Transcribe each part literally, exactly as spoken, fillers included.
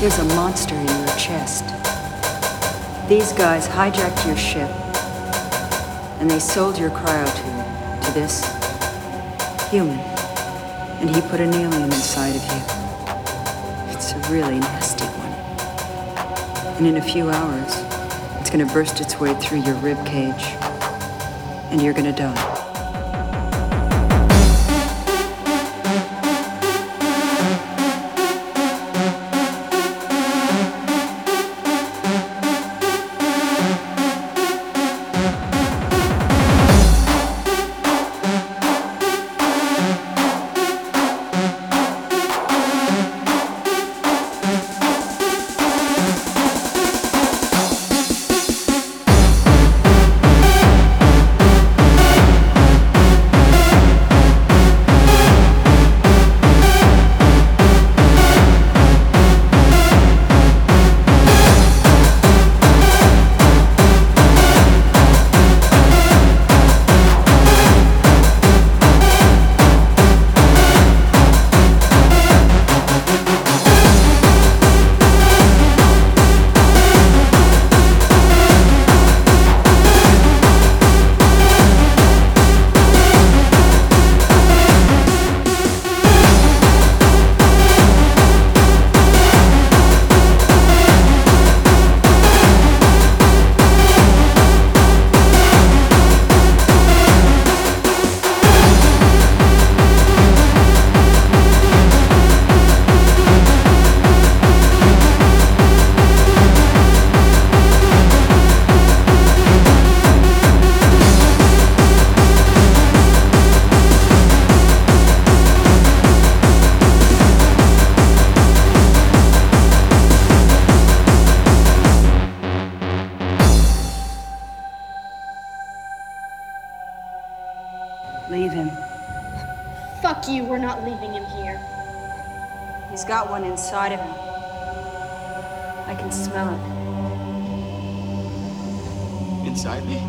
There's a monster in your chest. These guys hijacked your ship, and they sold your cryotube to this human, and he put an alien inside of you. It's a really nasty one. And in a few hours, it's gonna burst its way through your rib cage, and you're gonna die. Leave him. Fuck you, we're not leaving him here. He's got one inside of him. I can smell it. Inside me?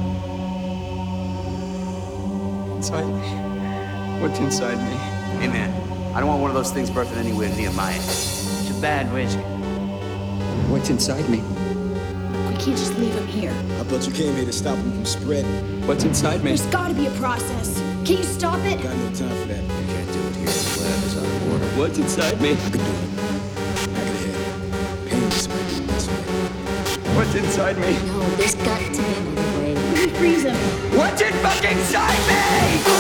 Inside me? What's inside me? Hey man, I don't want one of those things birthing anywhere near my head. It's a bad whiskey. What's inside me? We can't just leave him here. I thought you came here to stop him from spreading. What's inside me? There's gotta be a process. Can you stop it? Got no time for that. You can't do it here. The lab is out of order. What's inside me? I can do it. Back of the head. Painless. That's right. What's inside me? No, there's got to be another way. We freeze him. What's in fucking inside me?